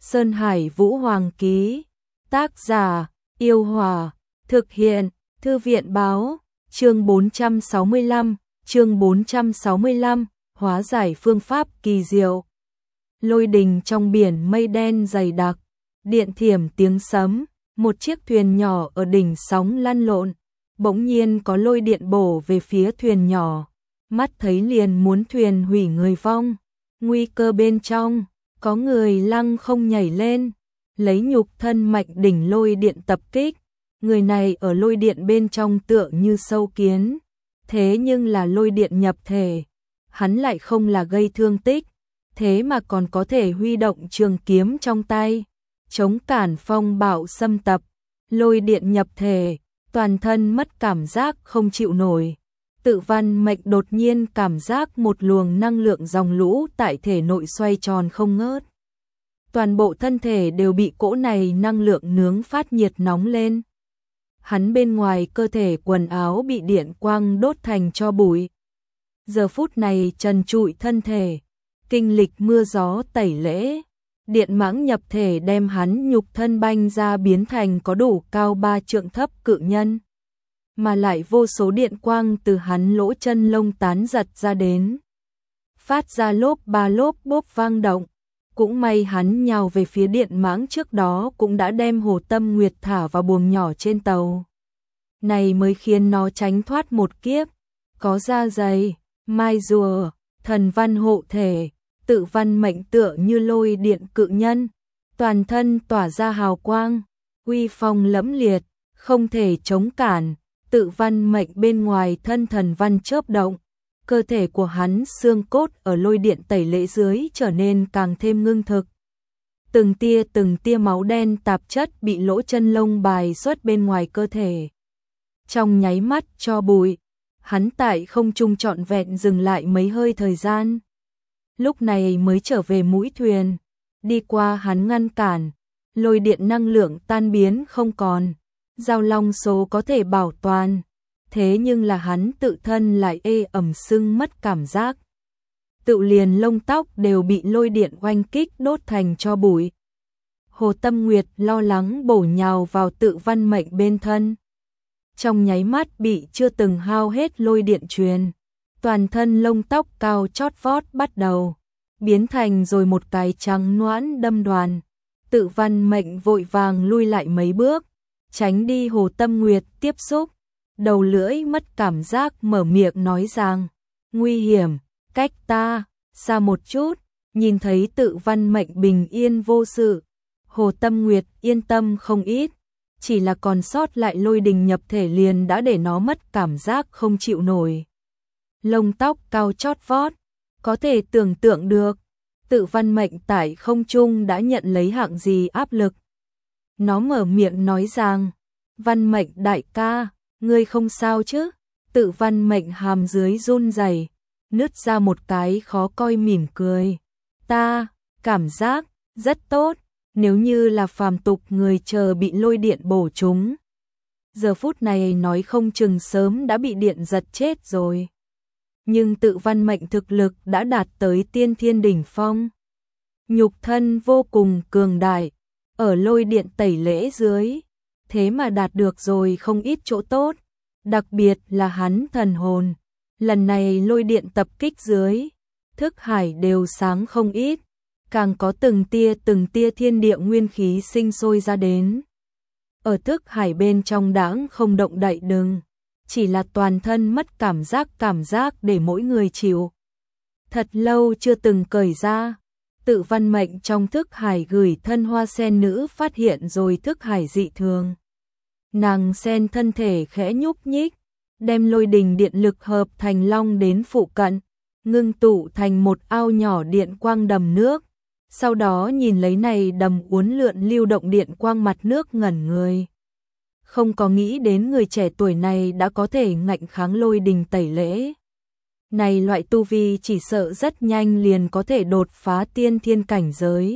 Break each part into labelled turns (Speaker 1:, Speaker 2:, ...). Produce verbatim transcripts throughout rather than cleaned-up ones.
Speaker 1: Sơn Hải Vũ Hoàng ký. Tác giả, Yêu Hòa. Thực hiện, Thư viện báo. Chương bốn trăm sáu mươi lăm, chương bốn trăm sáu mươi lăm, hóa giải phương pháp kỳ diệu. Lôi đình trong biển mây đen dày đặc, điện thiểm tiếng sấm, một chiếc thuyền nhỏ ở đỉnh sóng lăn lộn, bỗng nhiên có lôi điện bổ về phía thuyền nhỏ, mắt thấy liền muốn thuyền hủy người vong. Nguy cơ bên trong, có người lăng không nhảy lên, lấy nhục thân mạnh đỉnh lôi điện tập kích. Người này ở lôi điện bên trong tựa như sâu kiến, thế nhưng là lôi điện nhập thể, hắn lại không là gây thương tích, thế mà còn có thể huy động trường kiếm trong tay, chống cản phong bạo xâm tập. Lôi điện nhập thể, toàn thân mất cảm giác không chịu nổi. Tự Văn Mệnh đột nhiên cảm giác một luồng năng lượng dòng lũ tại thể nội xoay tròn không ngớt. Toàn bộ thân thể đều bị cỗ này năng lượng nướng phát nhiệt nóng lên. Hắn bên ngoài cơ thể quần áo bị điện quang đốt thành tro bụi. Giờ phút này trần trụi thân thể, kinh lịch mưa gió tẩy lễ, điện mãng nhập thể đem hắn nhục thân banh ra biến thành có đủ cao ba trượng thấp cự nhân. Mà lại vô số điện quang từ hắn lỗ chân lông tán giật ra đến. Phát ra lốp ba lốp bốp vang động. Cũng may hắn nhào về phía điện mãng trước đó cũng đã đem Hồ Tâm Nguyệt thả vào buồng nhỏ trên tàu. Này mới khiến nó tránh thoát một kiếp. Có da dày, mai rùa, thần văn hộ thể, Tự Văn Mệnh tựa như lôi điện cự nhân. Toàn thân tỏa ra hào quang, uy phong lẫm liệt, không thể chống cản. Tự Văn Mệnh bên ngoài thân thần văn chớp động. Cơ thể của hắn xương cốt ở lôi điện tẩy lễ dưới trở nên càng thêm ngưng thực. Từng tia từng tia máu đen tạp chất bị lỗ chân lông bài xuất bên ngoài cơ thể. Trong nháy mắt cho bụi, hắn tại không trung trọn vẹn dừng lại mấy hơi thời gian. Lúc này mới trở về mũi thuyền, đi qua hắn ngăn cản, lôi điện năng lượng tan biến không còn, giao long số có thể bảo toàn. Thế nhưng là hắn tự thân lại ê ẩm sưng mất cảm giác. Tự liền lông tóc đều bị lôi điện oanh kích đốt thành tro bụi. Hồ Tâm Nguyệt lo lắng bổ nhào vào Tự Văn Mệnh bên thân. Trong nháy mắt bị chưa từng hao hết lôi điện truyền. Toàn thân lông tóc cao chót vót bắt đầu biến thành rồi một cái trắng noãn đâm đoàn. Tự Văn Mệnh vội vàng lui lại mấy bước, tránh đi Hồ Tâm Nguyệt tiếp xúc. Đầu lưỡi mất cảm giác mở miệng nói rằng, nguy hiểm, cách ta, xa một chút. Nhìn thấy Tự Văn Mệnh bình yên vô sự, Hồ Tâm Nguyệt yên tâm không ít. Chỉ là còn sót lại lôi đình nhập thể liền đã để nó mất cảm giác không chịu nổi. Lông tóc cao chót vót, có thể tưởng tượng được, Tự Văn Mệnh tại không trung đã nhận lấy hạng gì áp lực. Nó mở miệng nói rằng, Văn Mệnh đại ca, ngươi không sao chứ? Tự Văn Mệnh hàm dưới run rẩy, nứt ra một cái khó coi mỉm cười. Ta, cảm giác rất tốt, nếu như là phàm tục người chờ bị lôi điện bổ trúng. Giờ phút này nói không chừng sớm đã bị điện giật chết rồi. Nhưng Tự Văn Mệnh thực lực đã đạt tới tiên thiên đỉnh phong. Nhục thân vô cùng cường đại, ở lôi điện tẩy lễ dưới. Thế mà đạt được rồi không ít chỗ tốt, đặc biệt là hắn thần hồn. Lần này lôi điện tập kích dưới, thức hải đều sáng không ít, càng có từng tia từng tia thiên địa nguyên khí sinh sôi ra đến. Ở thức hải bên trong đãng không động đậy đừng, chỉ là toàn thân mất cảm giác cảm giác để mỗi người chịu. Thật lâu chưa từng cởi ra, Tự Văn Mệnh trong thức hải gửi thân hoa sen nữ phát hiện rồi thức hải dị thường. Nàng sen thân thể khẽ nhúc nhích, đem lôi đình điện lực hợp thành long đến phụ cận, ngưng tụ thành một ao nhỏ điện quang đầm nước. Sau đó nhìn lấy này đầm uốn lượn lưu động điện quang mặt nước ngẩn người. Không có nghĩ đến người trẻ tuổi này đã có thể ngạnh kháng lôi đình tẩy lễ. Này loại tu vi chỉ sợ rất nhanh liền có thể đột phá tiên thiên cảnh giới.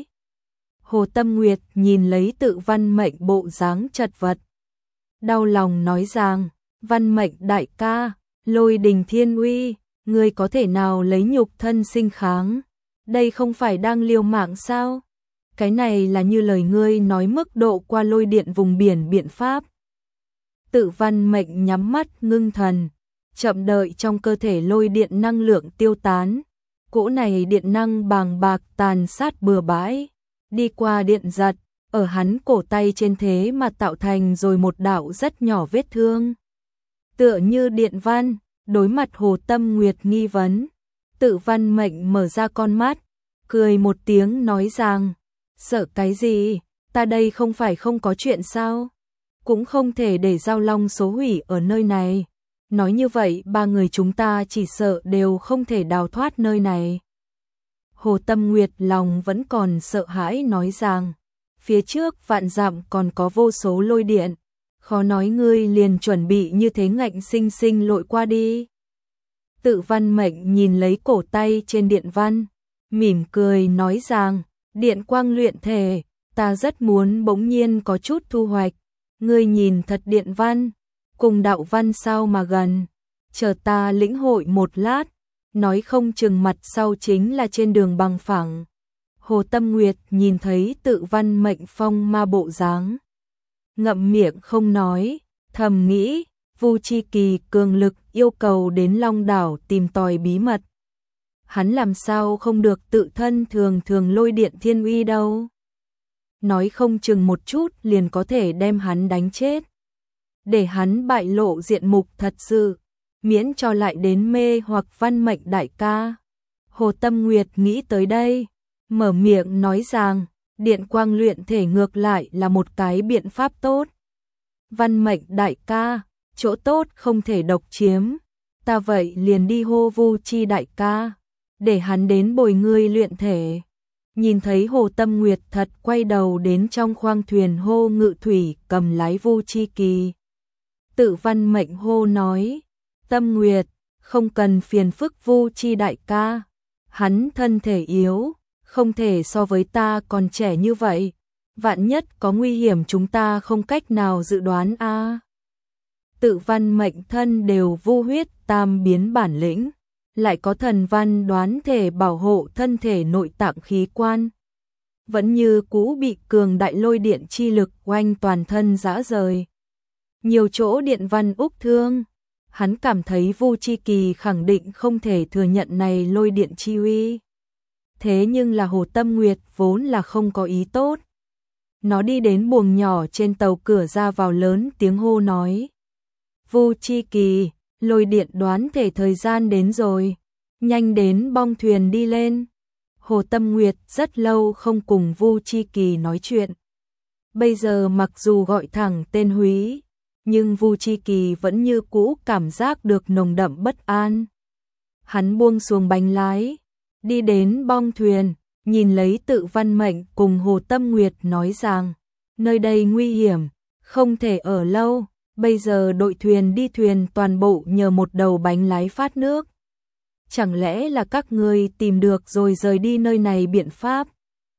Speaker 1: Hồ Tâm Nguyệt nhìn lấy Tự Văn Mệnh bộ dáng chật vật, đau lòng nói rằng, Văn Mệnh đại ca, lôi đình thiên uy, ngươi có thể nào lấy nhục thân sinh kháng? Đây không phải đang liều mạng sao? cái này là như lời ngươi nói mức độ qua lôi điện vùng biển biện pháp. Tự Văn Mệnh nhắm mắt ngưng thần, chậm đợi trong cơ thể lôi điện năng lượng tiêu tán. Cỗ này điện năng bàng bạc tàn sát bừa bãi, đi qua điện giật, ở hắn cổ tay trên thế mà tạo thành rồi một đạo rất nhỏ vết thương. Tựa như điện văn, đối mặt Hồ Tâm Nguyệt nghi vấn, Tự Văn Mệnh mở ra con mắt, cười một tiếng nói rằng, sợ cái gì, ta đây không phải không có chuyện sao, cũng không thể để Giao Long số hủy ở nơi này. Nói như vậy ba người chúng ta chỉ sợ đều không thể đào thoát nơi này. Hồ Tâm Nguyệt lòng vẫn còn sợ hãi nói rằng, phía trước vạn dặm còn có vô số lôi điện, khó nói ngươi liền chuẩn bị như thế ngạnh sinh sinh lội qua đi. Tự Văn Mệnh nhìn lấy cổ tay trên điện văn, mỉm cười nói rằng, điện quang luyện thể, ta rất muốn bỗng nhiên có chút thu hoạch, ngươi nhìn thật điện văn, cùng đạo văn sao mà gần, chờ ta lĩnh hội một lát, nói không chừng mặt sau chính là trên đường bằng phẳng. Hồ Tâm Nguyệt nhìn thấy Tự Văn Mệnh phong ma bộ dáng, ngậm miệng không nói, thầm nghĩ, Vu Chi Kỳ cường lực yêu cầu đến Long Đảo tìm tòi bí mật. Hắn làm sao không được tự thân thường thường lôi điện thiên uy đâu. Nói không chừng một chút liền có thể đem hắn đánh chết. Để hắn bại lộ diện mục thật sự, miễn cho lại đến mê hoặc Văn Mệnh đại ca. Hồ Tâm Nguyệt nghĩ tới đây, mở miệng nói rằng, điện quang luyện thể ngược lại là một cái biện pháp tốt. Văn Mệnh đại ca, chỗ tốt không thể độc chiếm, ta vậy liền đi hô Vu Chi đại ca, để hắn đến bồi ngươi luyện thể. Nhìn thấy Hồ Tâm Nguyệt thật quay đầu đến trong khoang thuyền hô Ngự Thủy cầm lái Vu Chi Kỳ. Tự Văn Mệnh hô nói, Tâm Nguyệt, không cần phiền phức Vu Chi đại ca, hắn thân thể yếu, không thể so với ta còn trẻ như vậy, vạn nhất có nguy hiểm chúng ta không cách nào dự đoán a. À. Tự Văn Mệnh thân đều vu huyết tam biến bản lĩnh, lại có thần văn đoán thể bảo hộ thân thể nội tạng khí quan, vẫn như cũ bị cường đại lôi điện chi lực oanh toàn thân rã rời. Nhiều chỗ điện văn úc thương, hắn cảm thấy Vu Chi Kỳ khẳng định không thể thừa nhận này lôi điện chi uy. Thế nhưng là Hồ Tâm Nguyệt vốn là không có ý tốt. Nó đi đến buồng nhỏ trên tàu cửa ra vào lớn tiếng hô nói, Vu Chi Kỳ, lôi điện đoán thể thời gian đến rồi, nhanh đến bong thuyền đi lên. Hồ Tâm Nguyệt rất lâu không cùng Vu Chi Kỳ nói chuyện. Bây giờ mặc dù gọi thẳng tên Húy, nhưng Vu Chi Kỳ vẫn như cũ cảm giác được nồng đậm bất an. Hắn buông xuồng bánh lái, đi đến bong thuyền, nhìn lấy Tự Văn Mệnh cùng Hồ Tâm Nguyệt nói rằng, nơi đây nguy hiểm, không thể ở lâu, bây giờ đội thuyền đi thuyền toàn bộ nhờ một đầu bánh lái phát nước. Chẳng lẽ là các ngươi tìm được rồi rời đi nơi này biện pháp?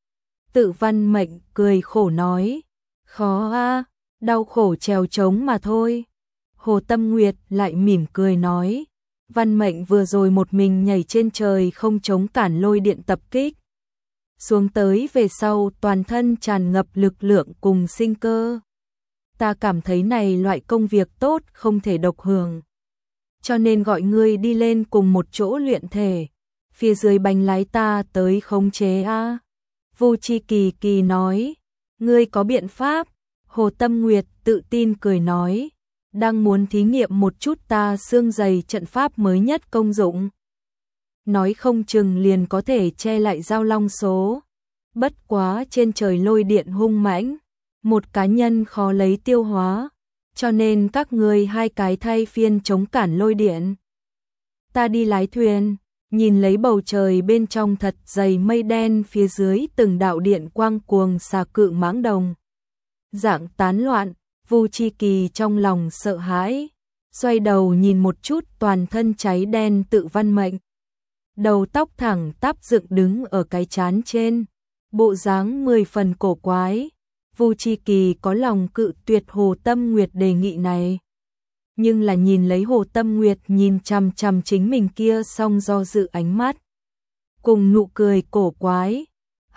Speaker 1: Tự Văn Mệnh cười khổ nói, khó a, đau khổ trèo trống mà thôi. Hồ Tâm Nguyệt lại mỉm cười nói, Văn Mệnh vừa rồi một mình nhảy trên trời không chống cản lôi điện tập kích. Xuống tới về sau toàn thân tràn ngập lực lượng cùng sinh cơ. Ta cảm thấy này loại công việc tốt không thể độc hưởng. Cho nên gọi ngươi đi lên cùng một chỗ luyện thể. Phía dưới bánh lái ta tới khống chế a. Vu Chi Kỳ Kỳ nói, ngươi có biện pháp? Hồ Tâm Nguyệt tự tin cười nói, đang muốn thí nghiệm một chút ta xương dày trận pháp mới nhất công dụng. Nói không chừng liền có thể che lại Giao Long số. Bất quá trên trời lôi điện hung mãnh, một cá nhân khó lấy tiêu hóa, cho nên các ngươi hai cái thay phiên chống cản lôi điện. Ta đi lái thuyền, nhìn lấy bầu trời bên trong thật dày mây đen, phía dưới từng đạo điện quang cuồng xà cự mãng đồng. Dạng tán loạn, Vu Chi Kỳ trong lòng sợ hãi, xoay đầu nhìn một chút toàn thân cháy đen Tự Văn Mệnh. Đầu tóc thẳng tắp dựng đứng ở cái trán trên, bộ dáng mười phần cổ quái. Vu Chi Kỳ có lòng cự tuyệt Hồ Tâm Nguyệt đề nghị này, nhưng là nhìn lấy Hồ Tâm Nguyệt nhìn chằm chằm chính mình kia xong do dự ánh mắt cùng nụ cười cổ quái,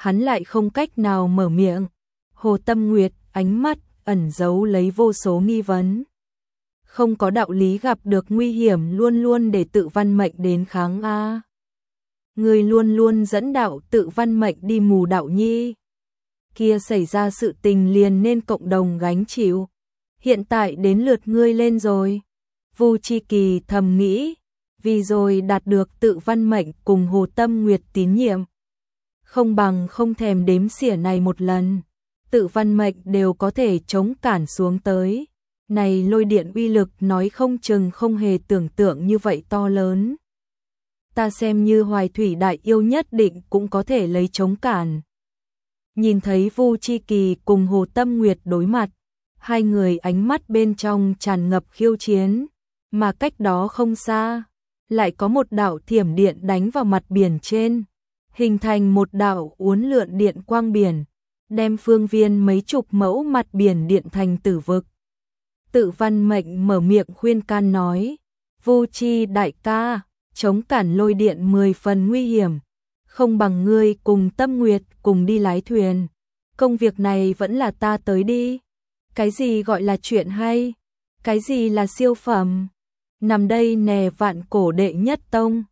Speaker 1: hắn lại không cách nào mở miệng. Hồ Tâm Nguyệt, ánh mắt ẩn giấu lấy vô số nghi vấn. Không có đạo lý gặp được nguy hiểm luôn luôn để Tự Văn Mệnh đến kháng a. Người luôn luôn dẫn đạo Tự Văn Mệnh đi mù đạo nhi. Kia xảy ra sự tình liền nên cộng đồng gánh chịu. Hiện tại đến lượt ngươi lên rồi. Vu Chi Kỳ thầm nghĩ, vì rồi đạt được Tự Văn Mệnh cùng Hồ Tâm Nguyệt tín nhiệm. Không bằng không thèm đếm xỉa này một lần. Tự Văn Mệnh đều có thể chống cản xuống tới. Này lôi điện uy lực nói không chừng không hề tưởng tượng như vậy to lớn. Ta xem như Hoài Thủy đại yêu nhất định cũng có thể lấy chống cản. Nhìn thấy Vu Chi Kỳ cùng Hồ Tâm Nguyệt đối mặt, hai người ánh mắt bên trong tràn ngập khiêu chiến, mà cách đó không xa, lại có một đạo thiểm điện đánh vào mặt biển trên, hình thành một đạo uốn lượn điện quang biển, đem phương viên mấy chục mẫu mặt biển điện thành tử vực. Tự Văn Mệnh mở miệng khuyên can nói, Vu Chi đại ca, chống cản lôi điện mười phần nguy hiểm, không bằng ngươi cùng Tâm Nguyệt cùng đi lái thuyền, công việc này vẫn là ta tới đi. Cái gì gọi là chuyện hay? Cái gì là siêu phẩm? Nằm đây nè vạn cổ đệ nhất tông,